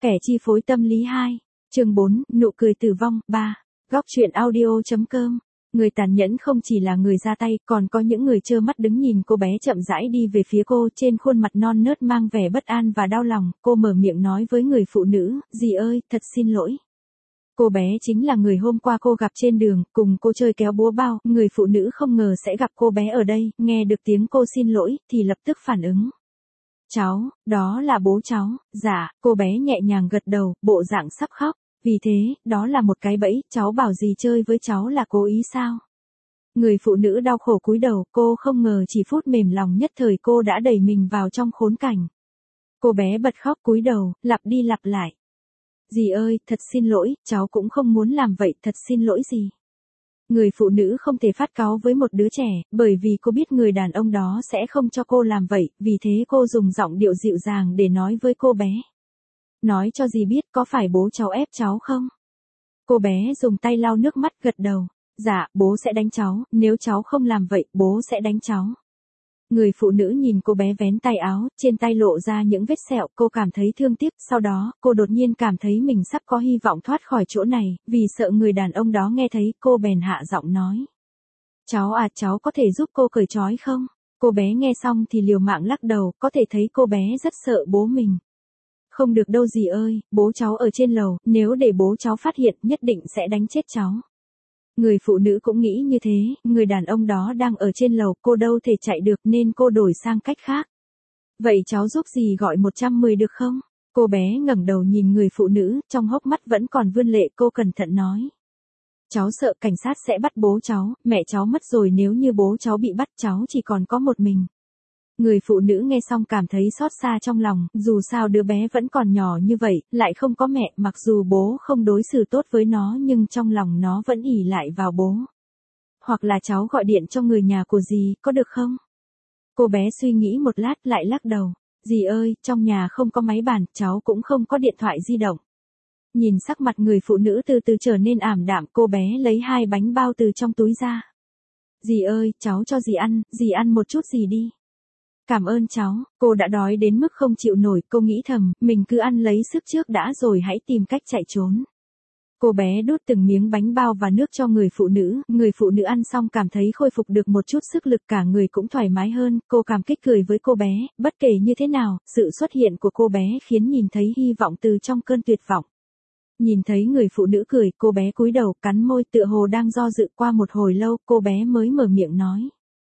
Kẻ chi phối tâm lý 2, chương 4, nụ cười tử vong 3, góc truyện audio.com. Người tàn nhẫn không chỉ là người ra tay, còn có những người trơ mắt đứng nhìn cô bé chậm rãi đi về phía cô, trên khuôn mặt non nớt mang vẻ bất an và đau lòng, cô mở miệng nói với người phụ nữ, dì ơi, thật xin lỗi. Cô bé chính là người hôm qua cô gặp trên đường, cùng cô chơi kéo búa bao, người phụ nữ không ngờ sẽ gặp cô bé ở đây, nghe được tiếng cô xin lỗi, thì lập tức phản ứng. Cháu, đó là bố cháu, dạ, cô bé nhẹ nhàng gật đầu, bộ dạng sắp khóc. Vì thế, đó là một cái bẫy, cháu bảo dì chơi với cháu là cố ý sao? Người phụ nữ đau khổ cúi đầu, cô không ngờ chỉ phút mềm lòng nhất thời cô đã đẩy mình vào trong khốn cảnh. Cô bé bật khóc cúi đầu, lặp đi lặp lại. Dì ơi, thật xin lỗi, cháu cũng không muốn làm vậy, thật xin lỗi dì. Người phụ nữ không thể phát cáu với một đứa trẻ, bởi vì cô biết người đàn ông đó sẽ không cho cô làm vậy, vì thế cô dùng giọng điệu dịu dàng để nói với cô bé. Nói cho dì biết có phải bố cháu ép cháu không? Cô bé dùng tay lau nước mắt gật đầu. Dạ, bố sẽ đánh cháu, nếu cháu không làm vậy, bố sẽ đánh cháu. Người phụ nữ nhìn cô bé vén tay áo, trên tay lộ ra những vết sẹo, cô cảm thấy thương tiếc, sau đó, cô đột nhiên cảm thấy mình sắp có hy vọng thoát khỏi chỗ này, vì sợ người đàn ông đó nghe thấy, cô bèn hạ giọng nói. Cháu à, cháu có thể giúp cô cởi trói không? Cô bé nghe xong thì liều mạng lắc đầu, có thể thấy cô bé rất sợ bố mình. Không được đâu dì ơi, bố cháu ở trên lầu, nếu để bố cháu phát hiện nhất định sẽ đánh chết cháu. Người phụ nữ cũng nghĩ như thế, người đàn ông đó đang ở trên lầu, cô đâu thể chạy được nên cô đổi sang cách khác. Vậy cháu giúp dì gọi 110 được không? Cô bé ngẩng đầu nhìn người phụ nữ, trong hốc mắt vẫn còn vươn lệ, cô cẩn thận nói. Cháu sợ cảnh sát sẽ bắt bố cháu, mẹ cháu mất rồi, nếu như bố cháu bị bắt cháu chỉ còn có một mình. Người phụ nữ nghe xong cảm thấy xót xa trong lòng, dù sao đứa bé vẫn còn nhỏ như vậy, lại không có mẹ, mặc dù bố không đối xử tốt với nó nhưng trong lòng nó vẫn ỷ lại vào bố. Hoặc là cháu gọi điện cho người nhà của dì, có được không? Cô bé suy nghĩ một lát lại lắc đầu. Dì ơi, trong nhà không có máy bàn, cháu cũng không có điện thoại di động. Nhìn sắc mặt người phụ nữ từ từ trở nên ảm đạm, cô bé lấy 2 bánh bao từ trong túi ra. Dì ơi, cháu cho dì ăn một chút gì đi. Cảm ơn cháu, cô đã đói đến mức không chịu nổi, cô nghĩ thầm, mình cứ ăn lấy sức trước đã rồi hãy tìm cách chạy trốn. Cô bé đút từng miếng bánh bao và nước cho người phụ nữ ăn xong cảm thấy khôi phục được một chút sức lực, cả người cũng thoải mái hơn, cô cảm kích cười với cô bé, bất kể như thế nào, sự xuất hiện của cô bé khiến nhìn thấy hy vọng từ trong cơn tuyệt vọng. Nhìn thấy người phụ nữ cười, cô bé cúi đầu, cắn môi tựa hồ đang do dự, qua một hồi lâu, cô bé mới mở miệng nói.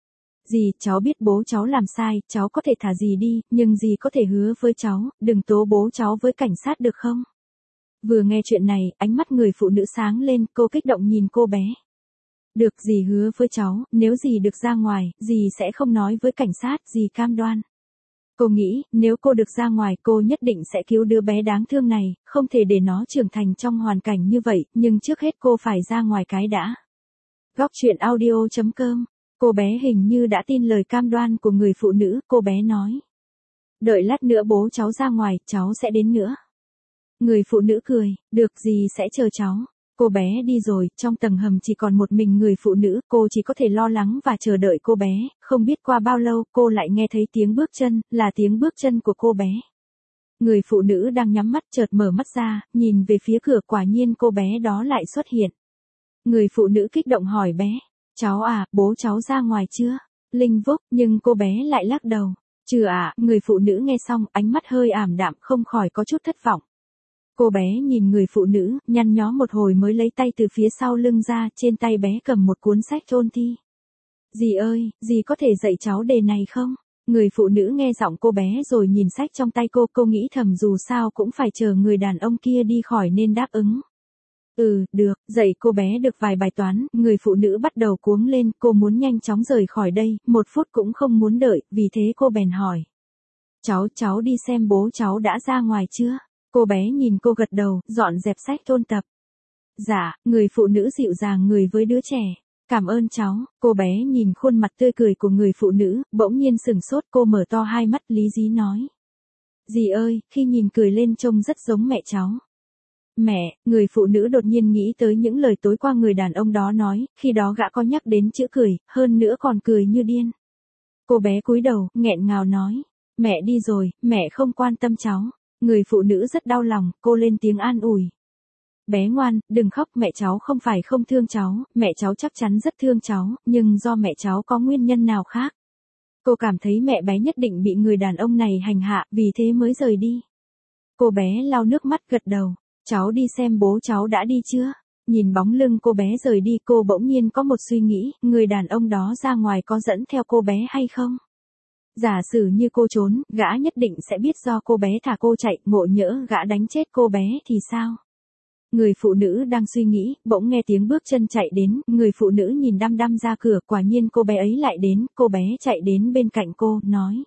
Dì, cháu biết bố cháu làm sai, cháu có thể thả dì đi, nhưng dì có thể hứa với cháu, đừng tố bố cháu với cảnh sát được không? Vừa nghe chuyện này, ánh mắt người phụ nữ sáng lên, cô kích động nhìn cô bé. Được, dì hứa với cháu, nếu dì được ra ngoài, dì sẽ không nói với cảnh sát, dì cam đoan. Cô nghĩ, nếu cô được ra ngoài, cô nhất định sẽ cứu đứa bé đáng thương này, không thể để nó trưởng thành trong hoàn cảnh như vậy, nhưng trước hết cô phải ra ngoài cái đã. Góc truyện audio.com. Cô bé hình như đã tin lời cam đoan của người phụ nữ, cô bé nói. Đợi lát nữa bố cháu ra ngoài, cháu sẽ đến nữa. Người phụ nữ cười, được dì sẽ chờ cháu. Cô bé đi rồi, trong tầng hầm chỉ còn một mình người phụ nữ, cô chỉ có thể lo lắng và chờ đợi cô bé, không biết qua bao lâu cô lại nghe thấy tiếng bước chân, là tiếng bước chân của cô bé. Người phụ nữ đang nhắm mắt chợt mở mắt ra, nhìn về phía cửa, quả nhiên cô bé đó lại xuất hiện. Người phụ nữ kích động hỏi bé. Cháu à, bố cháu ra ngoài chưa? Linh vúc, nhưng cô bé lại lắc đầu. Chưa ạ, người phụ nữ nghe xong, ánh mắt hơi ảm đạm, không khỏi có chút thất vọng. Cô bé nhìn người phụ nữ, nhăn nhó một hồi mới lấy tay từ phía sau lưng ra, trên tay bé cầm một cuốn sách chôn thi. Dì ơi, dì có thể dạy cháu đề này không? Người phụ nữ nghe giọng cô bé rồi nhìn sách trong tay cô nghĩ thầm dù sao cũng phải chờ người đàn ông kia đi khỏi nên đáp ứng. Được, dạy cô bé được vài bài toán, người phụ nữ bắt đầu cuống lên, cô muốn nhanh chóng rời khỏi đây, 1 phút cũng không muốn đợi, vì thế cô bèn hỏi. Cháu đi xem bố cháu đã ra ngoài chưa? Cô bé nhìn cô gật đầu, dọn dẹp sách ôn tập. Dạ, người phụ nữ dịu dàng người với đứa trẻ. Cảm ơn cháu, cô bé nhìn khuôn mặt tươi cười của người phụ nữ, bỗng nhiên sừng sốt, cô mở to hai mắt lý nhí nói. Dì ơi, khi nhìn cười lên trông rất giống mẹ cháu. Mẹ, người phụ nữ đột nhiên nghĩ tới những lời tối qua người đàn ông đó nói, khi đó gã có nhắc đến chữ cười, hơn nữa còn cười như điên. Cô bé cúi đầu, nghẹn ngào nói, mẹ đi rồi, mẹ không quan tâm cháu. Người phụ nữ rất đau lòng, cô lên tiếng an ủi. Bé ngoan, đừng khóc, mẹ cháu không phải không thương cháu, mẹ cháu chắc chắn rất thương cháu, nhưng do mẹ cháu có nguyên nhân nào khác. Cô cảm thấy mẹ bé nhất định bị người đàn ông này hành hạ, vì thế mới rời đi. Cô bé lau nước mắt gật đầu. Cháu đi xem bố cháu đã đi chưa? Nhìn bóng lưng cô bé rời đi, cô bỗng nhiên có một suy nghĩ, người đàn ông đó ra ngoài có dẫn theo cô bé hay không? Giả sử như cô trốn, gã nhất định sẽ biết do cô bé thả cô chạy, ngộ nhỡ gã đánh chết cô bé thì sao? Người phụ nữ đang suy nghĩ, bỗng nghe tiếng bước chân chạy đến, người phụ nữ nhìn đăm đăm ra cửa, quả nhiên cô bé ấy lại đến, cô bé chạy đến bên cạnh cô, nói.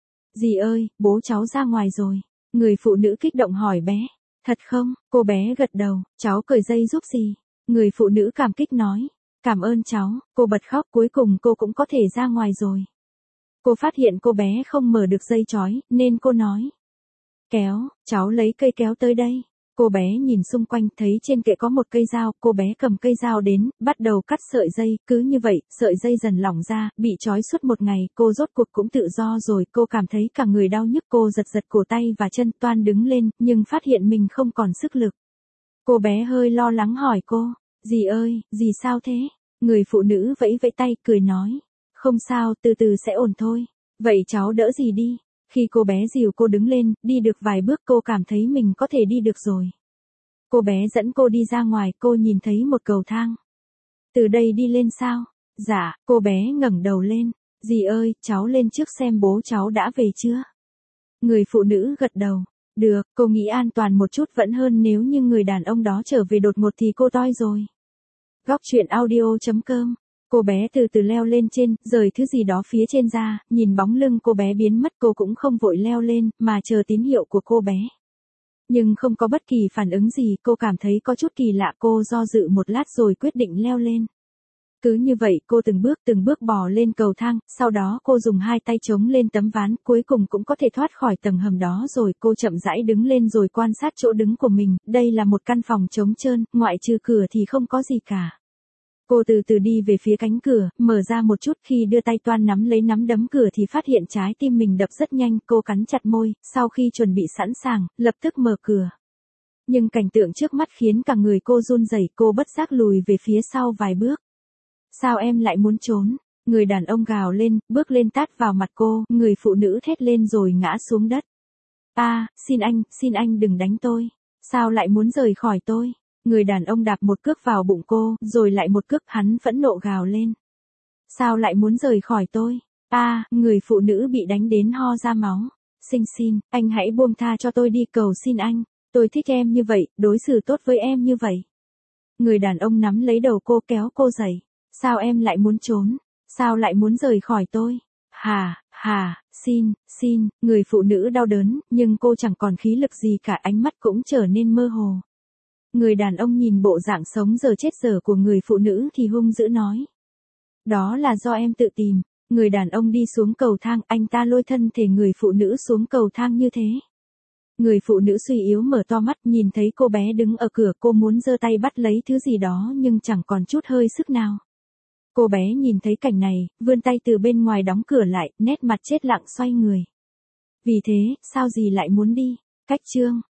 Dì ơi, bố cháu ra ngoài rồi. Người phụ nữ kích động hỏi bé. Thật không? Cô bé gật đầu, cháu cởi dây giúp dì. Người phụ nữ cảm kích nói. Cảm ơn cháu, cô bật khóc, cuối cùng cô cũng có thể ra ngoài rồi. Cô phát hiện cô bé không mở được dây chói, nên cô nói. Kéo, cháu lấy cây kéo tới đây. Cô bé nhìn xung quanh thấy trên kệ có một cây dao, cô bé cầm cây dao đến, bắt đầu cắt sợi dây, cứ như vậy, sợi dây dần lỏng ra, bị trói suốt một ngày, cô rốt cuộc cũng tự do rồi, cô cảm thấy cả người đau nhức, cô giật giật cổ tay và chân, toan đứng lên, nhưng phát hiện mình không còn sức lực. Cô bé hơi lo lắng hỏi cô, dì ơi, dì sao thế? Người phụ nữ vẫy vẫy tay, cười nói, không sao, từ từ sẽ ổn thôi, vậy cháu đỡ dì đi. Khi cô bé dìu cô đứng lên, đi được vài bước cô cảm thấy mình có thể đi được rồi. Cô bé dẫn cô đi ra ngoài, cô nhìn thấy một cầu thang. Từ đây đi lên sao? Dạ, cô bé ngẩng đầu lên. Dì ơi, cháu lên trước xem bố cháu đã về chưa? Người phụ nữ gật đầu. Được, cô nghĩ an toàn một chút vẫn hơn nếu như người đàn ông đó trở về đột ngột thì cô toi rồi. Góc truyện audio.com. Cô bé từ từ leo lên trên, rời thứ gì đó phía trên ra, nhìn bóng lưng cô bé biến mất, cô cũng không vội leo lên, mà chờ tín hiệu của cô bé. Nhưng không có bất kỳ phản ứng gì, cô cảm thấy có chút kỳ lạ, cô do dự một lát rồi quyết định leo lên. Cứ như vậy cô từng bước bò lên cầu thang, sau đó cô dùng hai tay chống lên tấm ván, cuối cùng cũng có thể thoát khỏi tầng hầm đó rồi, cô chậm rãi đứng lên rồi quan sát chỗ đứng của mình, đây là một căn phòng trống trơn, ngoại trừ cửa thì không có gì cả. Cô từ từ đi về phía cánh cửa, mở ra một chút, khi đưa tay toan nắm lấy nắm đấm cửa thì phát hiện trái tim mình đập rất nhanh, cô cắn chặt môi, sau khi chuẩn bị sẵn sàng, lập tức mở cửa. Nhưng cảnh tượng trước mắt khiến cả người cô run rẩy, cô bất giác lùi về phía sau vài bước. Sao em lại muốn trốn? Người đàn ông gào lên, bước lên tát vào mặt cô, người phụ nữ thét lên rồi ngã xuống đất. Xin anh đừng đánh tôi. Sao lại muốn rời khỏi tôi? Người đàn ông đạp một cước vào bụng cô, rồi lại một cước, hắn phẫn nộ gào lên. Sao lại muốn rời khỏi tôi? Người phụ nữ bị đánh đến ho ra máu. Xin, anh hãy buông tha cho tôi đi, cầu xin anh. Tôi thích em như vậy, đối xử tốt với em như vậy. Người đàn ông nắm lấy đầu cô kéo cô dậy. Sao em lại muốn trốn? Sao lại muốn rời khỏi tôi? Xin, người phụ nữ đau đớn, nhưng cô chẳng còn khí lực gì cả, ánh mắt cũng trở nên mơ hồ. Người đàn ông nhìn bộ dạng sống giờ chết giờ của người phụ nữ thì hung dữ nói. Đó là do em tự tìm. Người đàn ông đi xuống cầu thang, anh ta lôi thân thể người phụ nữ xuống cầu thang như thế. Người phụ nữ suy yếu mở to mắt, nhìn thấy cô bé đứng ở cửa, cô muốn giơ tay bắt lấy thứ gì đó nhưng chẳng còn chút hơi sức nào. Cô bé nhìn thấy cảnh này, vươn tay từ bên ngoài đóng cửa lại, nét mặt chết lặng xoay người. Vì thế, sao dì lại muốn đi? Cách chương